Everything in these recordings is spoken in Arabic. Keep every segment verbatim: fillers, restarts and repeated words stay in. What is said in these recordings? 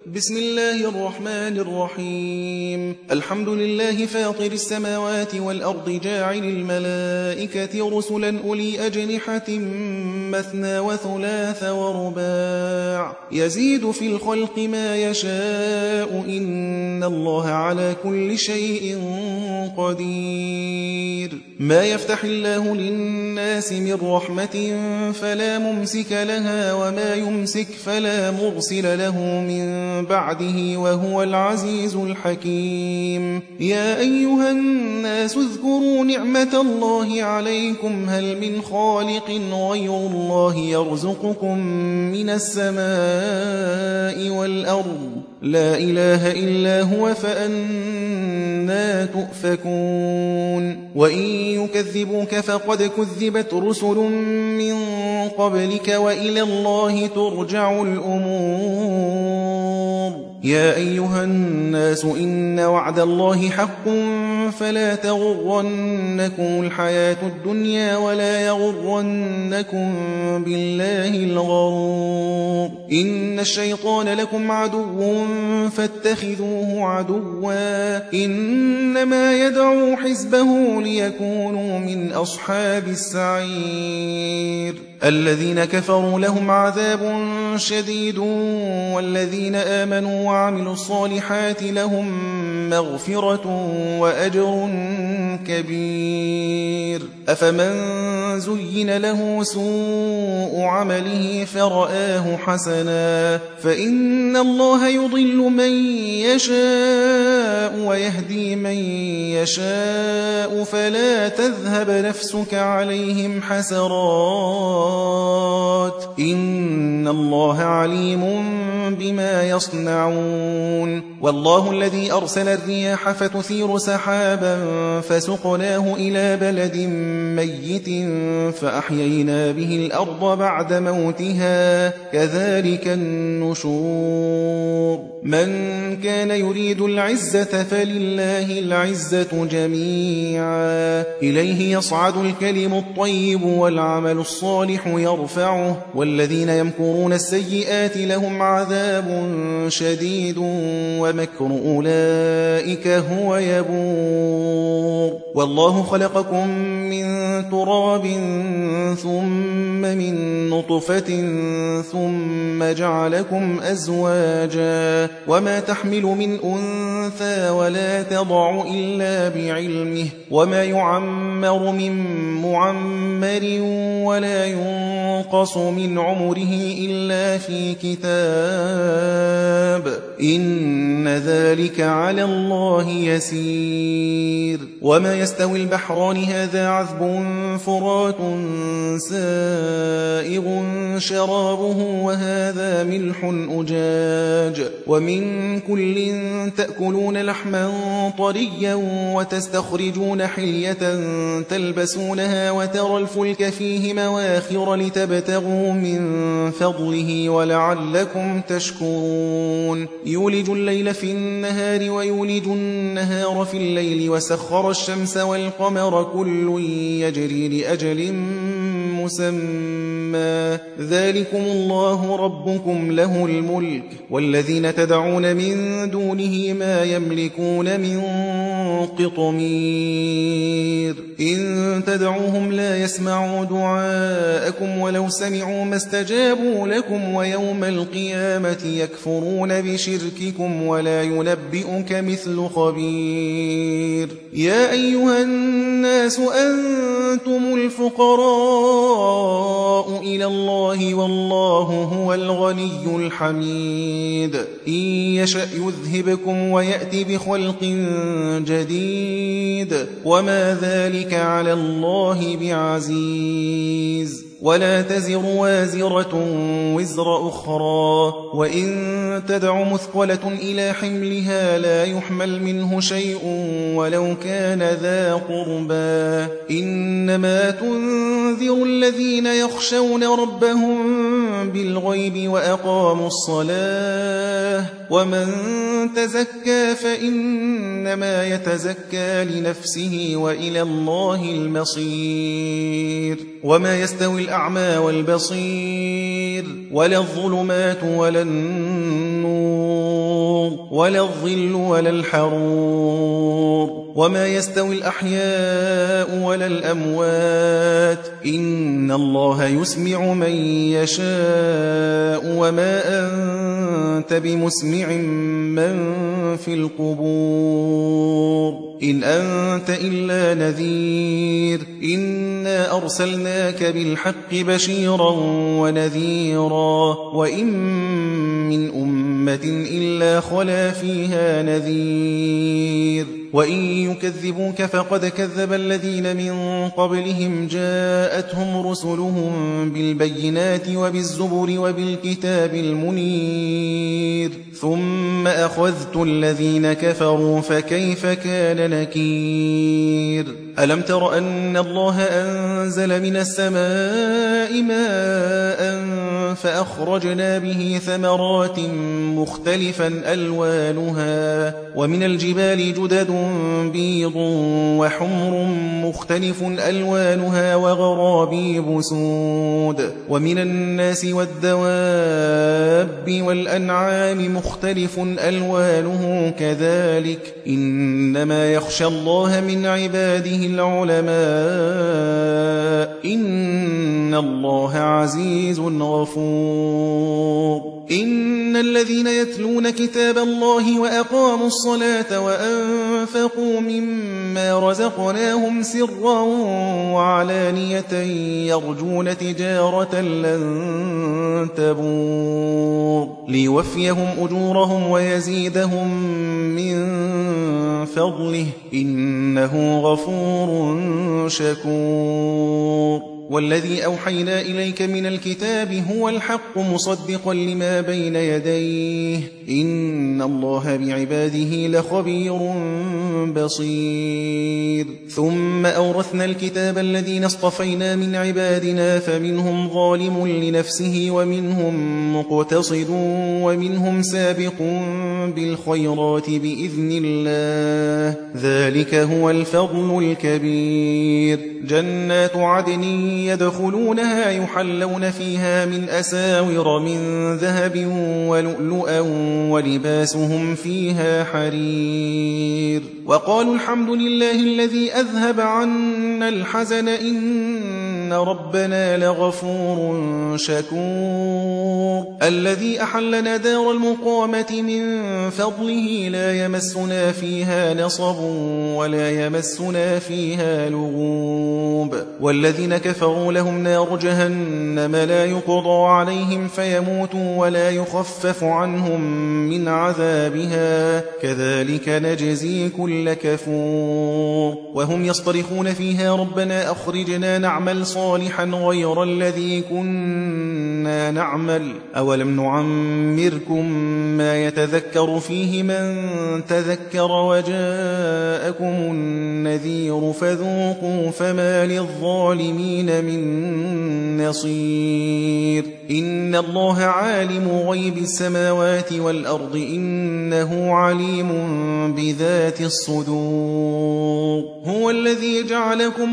بسم الله الرحمن الرحيم الحمد لله فاطر السماوات والأرض جاعل الملائكة رسلا أولي أجنحة مثنى وثلاث ورباع يزيد في الخلق ما يشاء إن الله على كل شيء قدير ما يفتح الله للناس من رحمة فلا ممسك لها وما يمسك فلا مرسل له من بعده وهو العزيز الحكيم يا أيها الناس اذكروا نعمة الله عليكم هل من خالق غير الله يرزقكم من السماء والأرض لا إله إلا هو فأنا تؤفكون وإن يكذبوك فقد كذبت رسل من قبلك وإلى الله ترجع الأمور يا أيها الناس إن وعد الله حق فلا تغرنكم الحياة الدنيا ولا يغرنكم بالله الغرور إن الشيطان لكم عدو فاتخذوه عدوا إنما يدعو حزبه ليكونوا من أصحاب السعير الذين كفروا لهم عذاب شديد والذين آمنوا وعملوا الصالحات لهم مغفرة وأجر كبير أفمن زين له سوء عمله فرآه حسنا فإن الله يضل من يشاء ويهدي من يشاء فلا تذهب نفسك عليهم حسرات إن الله عليم بما يصنعون والله الذي أرسل الرياح فتثير سحابا فسقناه إلى بلد ميت فأحيينا به الأرض بعد موتها كذلك النشور من كان يريد العزة فلله العزة جميعا إليه يصعد الكلم الطيب والعمل الصالح يرفعه والذين يمكرون السيئات لهم عذاب شديد ومكر أولئك هو يبور والله خلقكم من تراب ثم من نطفة ثم جعلكم أزواجا وما تحمل من أنثى ولا تضع إلا بعلمه وما يعمر من معمر ولا ينقص من عمره إلا في كتاب إن ذلك على الله يسير وما يستوي البحران هذا عذب فرات سائغ شرابه وهذا ملح أجاج ومن كل تأكلون لحما طريا وتستخرجون حلية تلبسونها وترى الفلك فيه مواخر لتبتغوا من فضله ولعلكم تشكرون يولج الليل في النهار ويولج النهار في الليل وسخر الشمس والقمر كل يجري لأجل مسمى ذلكم الله ربكم له الملك والذين تدعون من دونه ما يملكون من قطمير إن تدعوهم لا يسمعوا دعاءكم ولو سمعوا ما استجابوا لكم ويوم القيامة يكفرون بشرككم ولا ينبئك مثل خبير يا أيها الناس أنتم الفقراء إلى الله والله هو الغني الحميد إن يشأ يذهبكم ويأتي بخلق جديد وما ذلك على الله بعزيز ولا تزر وازرة وزر أخرى وإن تدع مثقلة إلى حملها لا يحمل منه شيء ولو كان ذا قربى إنما تنذر الذين يخشون ربهم بالغيب وأقاموا الصلاة ومن تزكى فإنما يتزكى لنفسه وإلى الله المصير وما يستوي الأعمى والبصير ولا الظلمات ولا النور ولا الظل ولا الحرور وما يستوي الأحياء ولا الأموات إن الله يسمع من يشاء وما أنت بمسمع من في القبور إن أنت إلا نذير إنا أرسلناك بالحق بشيرا ونذيرا وإن من أمة إلا خلا فيها نذير وإن يكذبوك فقد كذب الذين من قبلهم جاءتهم رسلهم بالبينات وبالزبر وبالكتاب المنير ثم أخذت الذين كفروا فكيف كان نكير ألم تر أن الله أنزل من السماء ماء فأخرجنا به ثمرات مختلفا ألوانها ومن الجبال جدد بيض وحمر مختلف ألوانها وغرابيب سود ومن الناس والدواب والأنعام مختلف ألوانه كذلك إنما يخشى الله من عباده العلماء إن الله عزيز غفور إن الذين يتلون كتاب الله وأقاموا الصلاة وأنفقوا مما رزقناهم سرا وعلانية يرجون تجارة لن تبور ليوفيهم أجورهم ويزيدهم من فضله إنه غفور شكور والذي أوحينا إليك من الكتاب هو الحق مصدقا لما بين يديه إن الله بعباده لخبير بصير ثم أورثنا الكتاب الذين اصطفينا من عبادنا فمنهم ظالم لنفسه ومنهم مقتصد ومنهم سابق بالخيرات بإذن الله ذلك هو الفضل الكبير جنات عدن يدخلونها يحلون فيها من أساور من ذهب ولؤلؤا ولباسهم فيها حرير وقالوا الحمد لله الذي أذهب عنا الحزن إن ربنا لغفور شكور الذي أحلنا دار المقامة من فضله لا يمسنا فيها نصب ولا يمسنا فيها لغوب والذين كفروا لهم نار جهنم لا يقضى عليهم فيموتوا ولا يخفف عنهم من عذابها كذلك نجزي كل كفور وهم يصطرخون فيها ربنا أخرجنا نعمل صالحا غير الذي كنا نعمل أولم نعمركم ما يتذكر فيه من تذكر وجاءكم النذير فذوقوا فما للظالمين من نصير إن الله عالم غيب السماوات والأرض إنه عليم بذات الصدور هو الذي جعلكم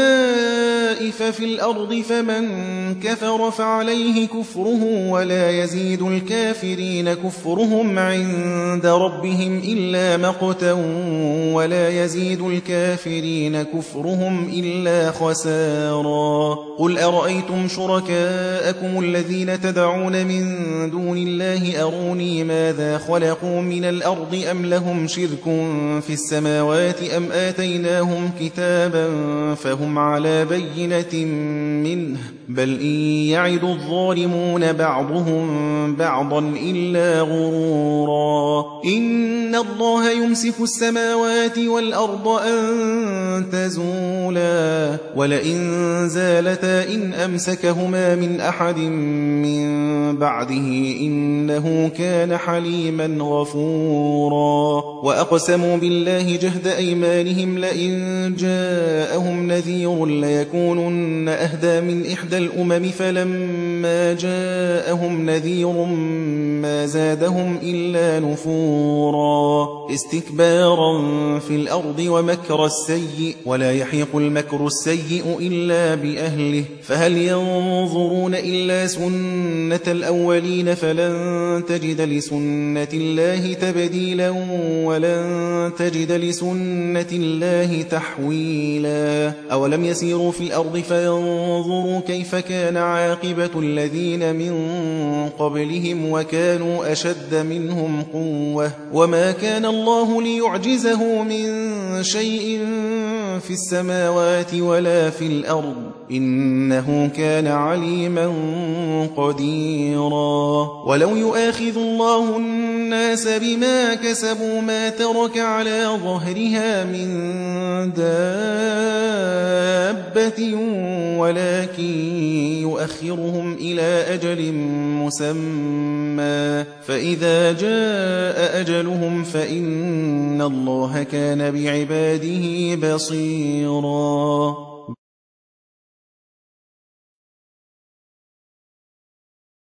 خلائف في الأرض فمن كفر فعليه كفره ولا يزيد الكافرين كفرهم عند ربهم إلا مقتا ولا يزيد الكافرين كفرهم إلا خسارا قل أرأيتم شركاءكم الذين تدعون من دون الله أروني ماذا خلقوا من الأرض أم لهم شرك في السماوات أم آتيناهم كتابا فهم على بينة منه بل إن يعد الظالمون بعضهم بعضا إلا غرورا إن الله يمسك السماوات والأرض أن تزولا ولئن زالتا إن أمسكهما من أحد من بعده إنه كان حليما غفورا وأقسموا بالله جهد أيمانهم لئن جاءهم نذير ليكونن أهدى من إحدى الأمم فلما فلما جاءهم نذير ما زادهم إلا نفورا استكبارا في الأرض ومكر السيء ولا يحيق المكر السيء إلا بأهله فهل ينظرون إلا سنة الأولين فلن تجد لسنة الله تبديلا ولن تجد لسنة الله تحويلا أولم يسيروا في الأرض فينظروا كيف كان عاقبة الذين من قبلهم وكانوا أشد منهم قوة وما كان الله ليعجزه من شيء في السماوات ولا في الأرض إنه كان عليما قديرا ولو يؤاخذ الله الناس بما كسبوا ما ترك على ظهرها من دابة ولكن يؤخرهم إلى أجل مسمى فإذا جاء أجلهم فإن الله كان بعباده بصيرا